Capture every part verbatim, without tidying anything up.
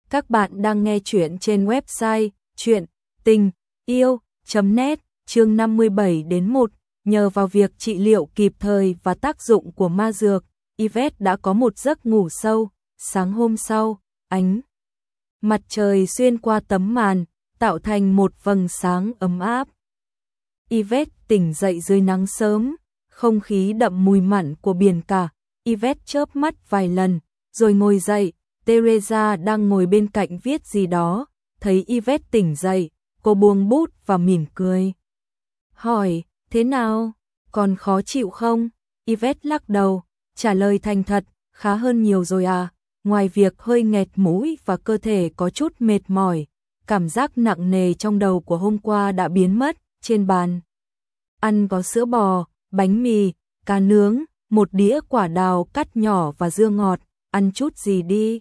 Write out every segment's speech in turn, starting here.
Các bạn đang nghe chuyện trên website chuyện tình yêu chấm net, chương năm mươi bảy đến một. Nhờ vào việc trị liệu kịp thời và tác dụng của ma dược, Yvette đã có một giấc ngủ sâu. Sáng hôm sau, ánh mặt trời xuyên qua tấm màn, tạo thành một vầng sáng ấm áp. Yvette tỉnh dậy dưới nắng sớm, không khí đậm mùi mặn của biển cả. Yvette chớp mắt vài lần, rồi ngồi dậy. Teresa đang ngồi bên cạnh viết gì đó, thấy Yvette tỉnh dậy, cô buông bút và mỉm cười. Hỏi, thế nào, còn khó chịu không? Yvette lắc đầu, trả lời thành thật, khá hơn nhiều rồi à, ngoài việc hơi nghẹt mũi và cơ thể có chút mệt mỏi, cảm giác nặng nề trong đầu của hôm qua đã biến mất. Trên bàn ăn có sữa bò, bánh mì, cá nướng, một đĩa quả đào cắt nhỏ và dưa ngọt, ăn chút gì đi.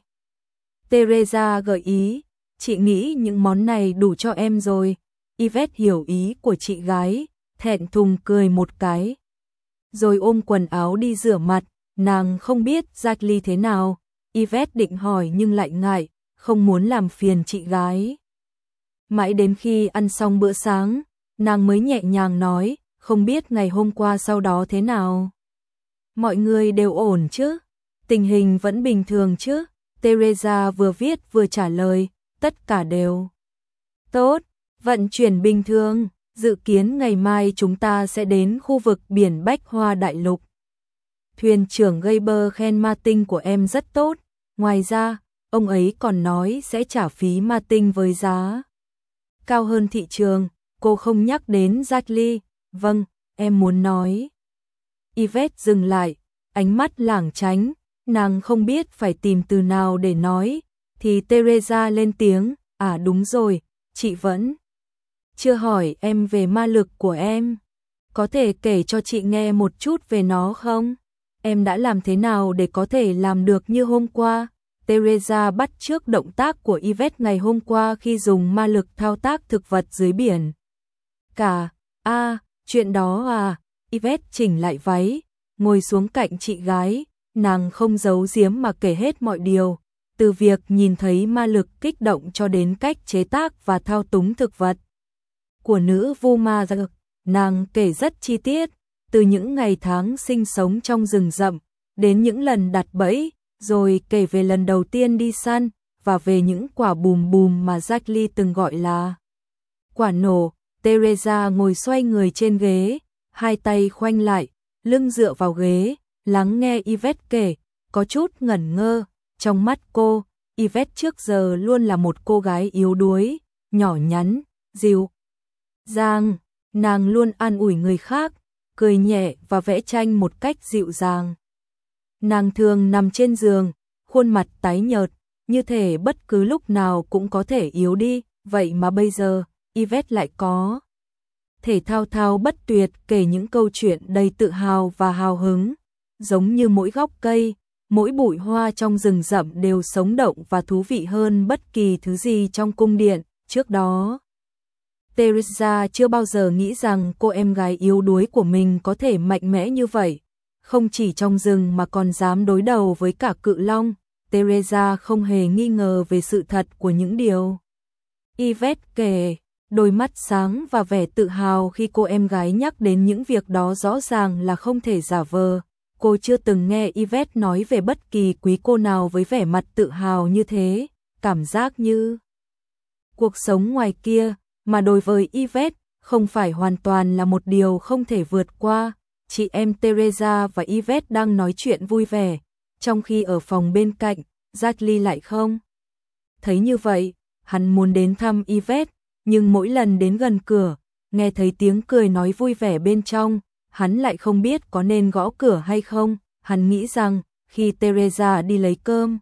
Teresa gợi ý, chị nghĩ những món này đủ cho em rồi. Yvette hiểu ý của chị gái, thẹn thùng cười một cái. Rồi ôm quần áo đi rửa mặt, nàng không biết Jackie thế nào. Yvette định hỏi nhưng lại ngại, không muốn làm phiền chị gái. Mãi đến khi ăn xong bữa sáng, nàng mới nhẹ nhàng nói, không biết ngày hôm qua sau đó thế nào. Mọi người đều ổn chứ? Tình hình vẫn bình thường chứ? Teresa vừa viết vừa trả lời, tất cả đều tốt, vận chuyển bình thường, dự kiến ngày mai chúng ta sẽ đến khu vực biển Bách Hoa Đại Lục. Thuyền trưởng Gaber khen Martin của em rất tốt, ngoài ra, ông ấy còn nói sẽ trả phí Martin với giá cao hơn thị trường. Cô không nhắc đến Jackie. Vâng, em muốn nói. Yvette dừng lại, ánh mắt lảng tránh. Nàng không biết phải tìm từ nào để nói, thì Teresa lên tiếng, à đúng rồi, chị vẫn chưa hỏi em về ma lực của em. Có thể kể cho chị nghe một chút về nó không? Em đã làm thế nào để có thể làm được như hôm qua? Teresa bắt chước động tác của Yvette ngày hôm qua khi dùng ma lực thao tác thực vật dưới biển. Cả, a à, chuyện đó à, Yvette chỉnh lại váy, ngồi xuống cạnh chị gái. Nàng không giấu giếm mà kể hết mọi điều, từ việc nhìn thấy ma lực kích động cho đến cách chế tác và thao túng thực vật của nữ vu ma dược. Nàng kể rất chi tiết, từ những ngày tháng sinh sống trong rừng rậm, đến những lần đặt bẫy, rồi kể về lần đầu tiên đi săn, và về những quả bùm bùm mà Jackie từng gọi là quả nổ. Teresa ngồi xoay người trên ghế, hai tay khoanh lại, lưng dựa vào ghế, lắng nghe Yvette kể, có chút ngẩn ngơ. Trong mắt cô, Yvette trước giờ luôn là một cô gái yếu đuối, nhỏ nhắn, dịu dàng. Nàng luôn an ủi người khác, cười nhẹ và vẽ tranh một cách dịu dàng. Nàng thường nằm trên giường, khuôn mặt tái nhợt, như thể bất cứ lúc nào cũng có thể yếu đi. Vậy mà bây giờ, Yvette lại có thể thao thao bất tuyệt kể những câu chuyện đầy tự hào và hào hứng. Giống như mỗi gốc cây, mỗi bụi hoa trong rừng rậm đều sống động và thú vị hơn bất kỳ thứ gì trong cung điện. Trước đó, Teresa chưa bao giờ nghĩ rằng cô em gái yếu đuối của mình có thể mạnh mẽ như vậy. Không chỉ trong rừng mà còn dám đối đầu với cả cự long. Teresa không hề nghi ngờ về sự thật của những điều Yvette kể. Đôi mắt sáng và vẻ tự hào khi cô em gái nhắc đến những việc đó rõ ràng là không thể giả vờ. Cô chưa từng nghe Yvette nói về bất kỳ quý cô nào với vẻ mặt tự hào như thế, cảm giác như cuộc sống ngoài kia, mà đối với Yvette, không phải hoàn toàn là một điều không thể vượt qua. Chị em Teresa và Yvette đang nói chuyện vui vẻ, trong khi ở phòng bên cạnh, Jackie lại không thấy như vậy. Hắn muốn đến thăm Yvette, nhưng mỗi lần đến gần cửa, nghe thấy tiếng cười nói vui vẻ bên trong, hắn lại không biết có nên gõ cửa hay không. Hắn nghĩ rằng, khi Teresa đi lấy cơm,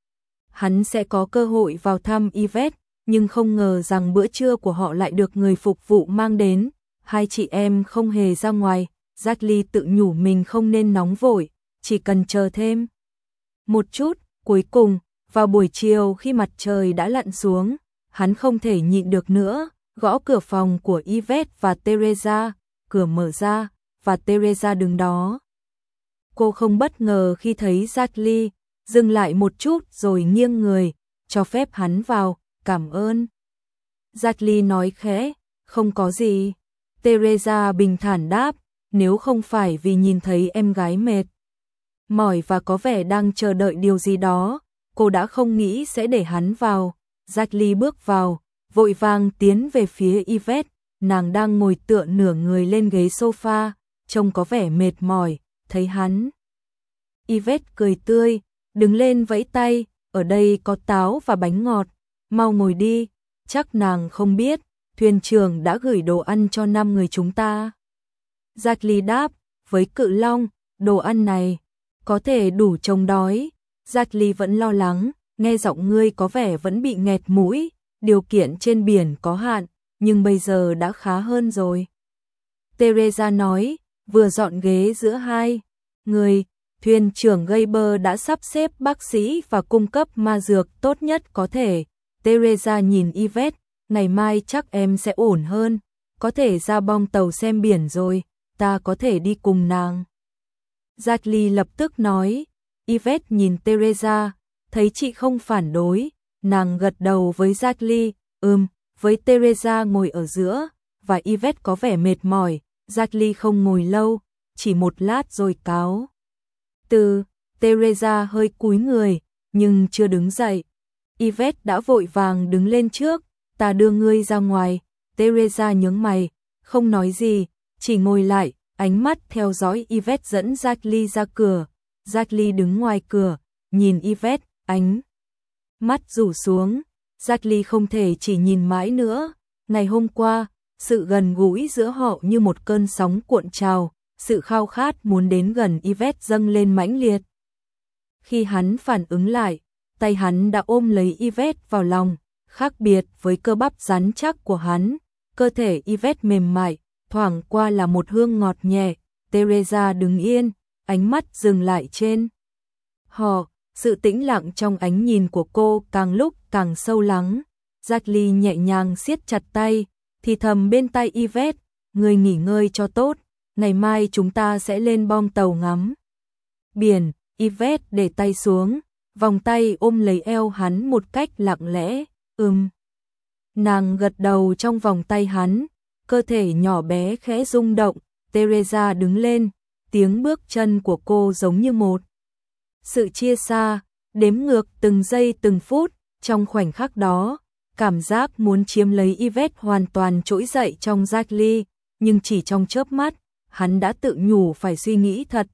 hắn sẽ có cơ hội vào thăm Yvette, nhưng không ngờ rằng bữa trưa của họ lại được người phục vụ mang đến. Hai chị em không hề ra ngoài. Jackie tự nhủ mình không nên nóng vội, chỉ cần chờ thêm một chút. Cuối cùng, vào buổi chiều khi mặt trời đã lặn xuống, hắn không thể nhịn được nữa, gõ cửa phòng của Yvette và Teresa. Cửa mở ra, và Teresa đứng đó. Cô không bất ngờ khi thấy Jackie, dừng lại một chút rồi nghiêng người, cho phép hắn vào, cảm ơn. Jackie nói khẽ, không có gì. Teresa bình thản đáp, nếu không phải vì nhìn thấy em gái mệt mỏi và có vẻ đang chờ đợi điều gì đó, cô đã không nghĩ sẽ để hắn vào. Jackie bước vào, vội vàng tiến về phía Yvette, nàng đang ngồi tựa nửa người lên ghế sofa, trông có vẻ mệt mỏi, thấy hắn. Yvette cười tươi, đứng lên vẫy tay, ở đây có táo và bánh ngọt, mau ngồi đi, chắc nàng không biết, thuyền trưởng đã gửi đồ ăn cho năm người chúng ta. Jackie đáp, với Cự Long, đồ ăn này có thể đủ chống đói. Jackie vẫn lo lắng, nghe giọng ngươi có vẻ vẫn bị nghẹt mũi, điều kiện trên biển có hạn, nhưng bây giờ đã khá hơn rồi. Teresa nói, vừa dọn ghế giữa hai người, thuyền trưởng Gaber đã sắp xếp bác sĩ và cung cấp ma dược tốt nhất có thể. Teresa nhìn Yvette, ngày mai chắc em sẽ ổn hơn, có thể ra bong tàu xem biển rồi, ta có thể đi cùng nàng. Jackie lập tức nói, Yvette nhìn Teresa, thấy chị không phản đối, nàng gật đầu với Jackie, ừm, với Teresa ngồi ở giữa, và Yvette có vẻ mệt mỏi, Jackie không ngồi lâu, chỉ một lát rồi cáo từ. Teresa hơi cúi người, nhưng chưa đứng dậy. Yvette đã vội vàng đứng lên trước, ta đưa ngươi ra ngoài. Teresa nhướng mày, không nói gì, chỉ ngồi lại, ánh mắt theo dõi Yvette dẫn Jackie ra cửa. Jackie đứng ngoài cửa, nhìn Yvette, ánh mắt rủ xuống. Jackie không thể chỉ nhìn mãi nữa. Ngày hôm qua, sự gần gũi giữa họ như một cơn sóng cuộn trào, sự khao khát muốn đến gần Yvette dâng lên mãnh liệt. Khi hắn phản ứng lại, tay hắn đã ôm lấy Yvette vào lòng, khác biệt với cơ bắp rắn chắc của hắn, cơ thể Yvette mềm mại, thoảng qua là một hương ngọt nhẹ. Teresa đứng yên, ánh mắt dừng lại trên họ, sự tĩnh lặng trong ánh nhìn của cô càng lúc càng sâu lắng. Jackie nhẹ nhàng siết chặt tay, thì thầm bên tai Yvette, người nghỉ ngơi cho tốt, ngày mai chúng ta sẽ lên bong tàu ngắm biển. Yvette để tay xuống, vòng tay ôm lấy eo hắn một cách lặng lẽ, ừm. Nàng gật đầu trong vòng tay hắn, cơ thể nhỏ bé khẽ rung động. Teresa đứng lên, tiếng bước chân của cô giống như một sự chia xa, đếm ngược từng giây từng phút. Trong khoảnh khắc đó, cảm giác muốn chiếm lấy Yvette hoàn toàn trỗi dậy trong Jackie, nhưng chỉ trong chớp mắt, hắn đã tự nhủ phải suy nghĩ thật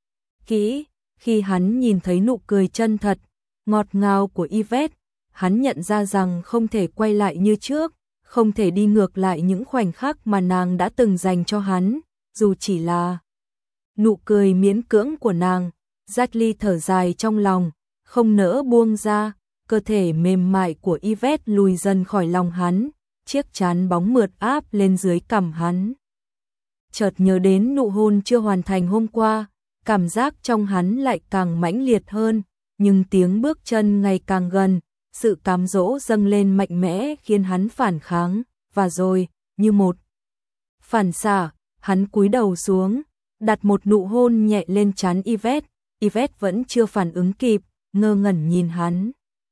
kỹ. Khi hắn nhìn thấy nụ cười chân thật, ngọt ngào của Yvette, hắn nhận ra rằng không thể quay lại như trước, không thể đi ngược lại những khoảnh khắc mà nàng đã từng dành cho hắn, dù chỉ là nụ cười miễn cưỡng của nàng. Jackie thở dài trong lòng, không nỡ buông ra, cơ thể mềm mại của Yvette lùi dần khỏi lòng hắn, chiếc trán bóng mượt áp lên dưới cằm hắn. Chợt nhớ đến nụ hôn chưa hoàn thành hôm qua, cảm giác trong hắn lại càng mãnh liệt hơn, nhưng tiếng bước chân ngày càng gần, sự cám dỗ dâng lên mạnh mẽ khiến hắn phản kháng, và rồi, như một phản xạ, hắn cúi đầu xuống, đặt một nụ hôn nhẹ lên trán Yvette. Yvette vẫn chưa phản ứng kịp, ngơ ngẩn nhìn hắn.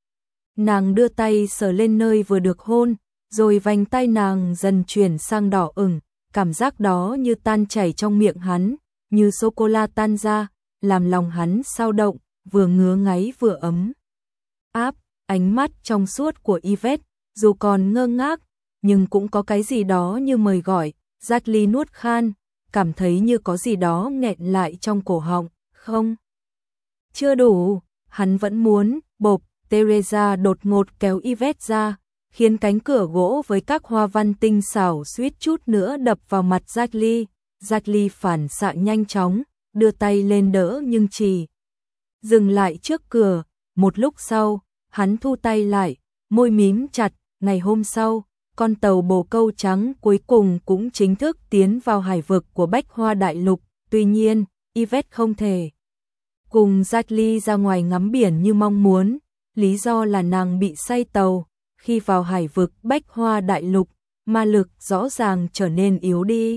Nàng đưa tay sờ lên nơi vừa được hôn, rồi vành tay nàng dần chuyển sang đỏ ửng, cảm giác đó như tan chảy trong miệng hắn, như sô-cô-la tan ra, làm lòng hắn xao động, vừa ngứa ngáy vừa ấm áp. Ánh mắt trong suốt của Yvette, dù còn ngơ ngác, nhưng cũng có cái gì đó như mời gọi. Jackie nuốt khan, cảm thấy như có gì đó nghẹn lại trong cổ họng. Không, chưa đủ, hắn vẫn muốn. Bộp, Teresa đột ngột kéo Yvette ra, khiến cánh cửa gỗ với các hoa văn tinh xảo suýt chút nữa đập vào mặt Jackie. Jackie phản xạ nhanh chóng, đưa tay lên đỡ nhưng chỉ dừng lại trước cửa. Một lúc sau, hắn thu tay lại, môi mím chặt. Ngày hôm sau, con tàu bồ câu trắng cuối cùng cũng chính thức tiến vào hải vực của Bách Hoa Đại Lục. Tuy nhiên, Yvette không thể cùng Jackie ra ngoài ngắm biển như mong muốn, lý do là nàng bị say tàu. Khi vào hải vực Bách Hoa Đại Lục, ma lực rõ ràng trở nên yếu đi.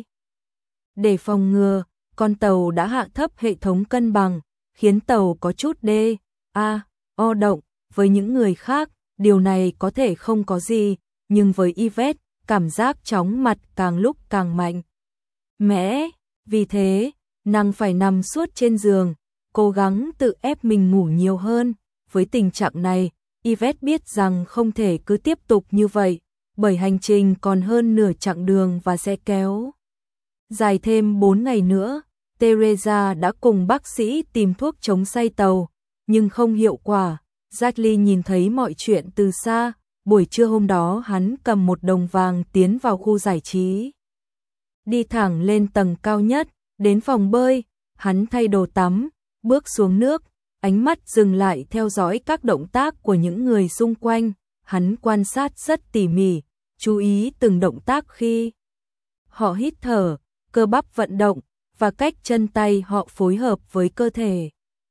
Để phòng ngừa, con tàu đã hạ thấp hệ thống cân bằng, khiến tàu có chút đê a o động với những người khác. điều này có thể không có gì, nhưng với Yvette, cảm giác chóng mặt càng lúc càng mạnh mẽ, vì thế, nàng phải nằm suốt trên giường, cố gắng tự ép mình ngủ nhiều hơn. Với tình trạng này, Yvette biết rằng không thể cứ tiếp tục như vậy, bởi hành trình còn hơn nửa chặng đường và sẽ kéo dài thêm bốn ngày nữa. Teresa đã cùng bác sĩ tìm thuốc chống say tàu, nhưng không hiệu quả. Jackie nhìn thấy mọi chuyện từ xa. Buổi trưa hôm đó hắn cầm một đồng vàng tiến vào khu giải trí. Đi thẳng lên tầng cao nhất, đến phòng bơi, hắn thay đồ tắm, bước xuống nước, ánh mắt dừng lại theo dõi các động tác của những người xung quanh. Hắn quan sát rất tỉ mỉ, chú ý từng động tác khi họ hít thở, cơ bắp vận động và cách chân tay họ phối hợp với cơ thể.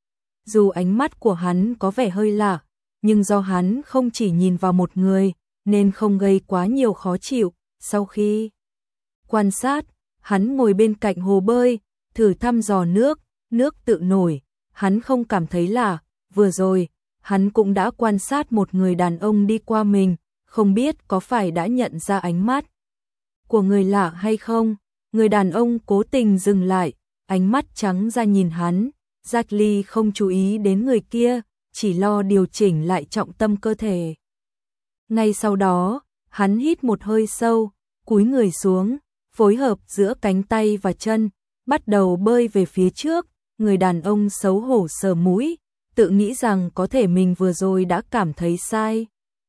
Dù ánh mắt của hắn có vẻ hơi lạ, nhưng do hắn không chỉ nhìn vào một người, nên không gây quá nhiều khó chịu. Sau khi quan sát, hắn ngồi bên cạnh hồ bơi, thử thăm dò nước, nước tự nổi, hắn không cảm thấy lạ. Vừa rồi, hắn cũng đã quan sát một người đàn ông đi qua mình, không biết có phải đã nhận ra ánh mắt của người lạ hay không. Người đàn ông cố tình dừng lại, ánh mắt trắng ra nhìn hắn. Jackie không chú ý đến người kia, chỉ lo điều chỉnh lại trọng tâm cơ thể. Ngay sau đó, hắn hít một hơi sâu, cúi người xuống, phối hợp giữa cánh tay và chân, bắt đầu bơi về phía trước. Người đàn ông xấu hổ sờ mũi, tự nghĩ rằng có thể mình vừa rồi đã cảm thấy sai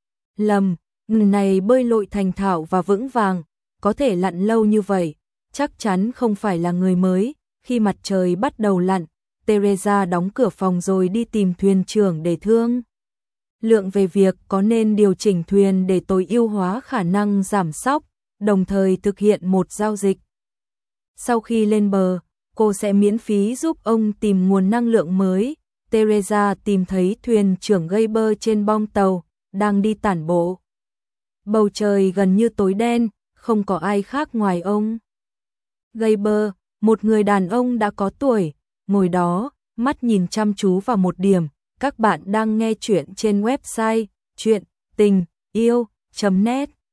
lầm. Người này bơi lội thành thạo và vững vàng, có thể lặn lâu như vậy, chắc chắn không phải là người mới. Khi mặt trời bắt đầu lặn, Teresa đóng cửa phòng rồi đi tìm thuyền trưởng để thương lượng về việc có nên điều chỉnh thuyền để tối ưu hóa khả năng giảm sóc, đồng thời thực hiện một giao dịch. Sau khi lên bờ, cô sẽ miễn phí giúp ông tìm nguồn năng lượng mới. Teresa tìm thấy thuyền trưởng Gaber trên bong tàu, đang đi tản bộ. Bầu trời gần như tối đen, không có ai khác ngoài ông. Gaber, một người đàn ông đã có tuổi, ngồi đó, mắt nhìn chăm chú vào một điểm. Các bạn đang nghe chuyện trên website chuyện tình yêu chấm net.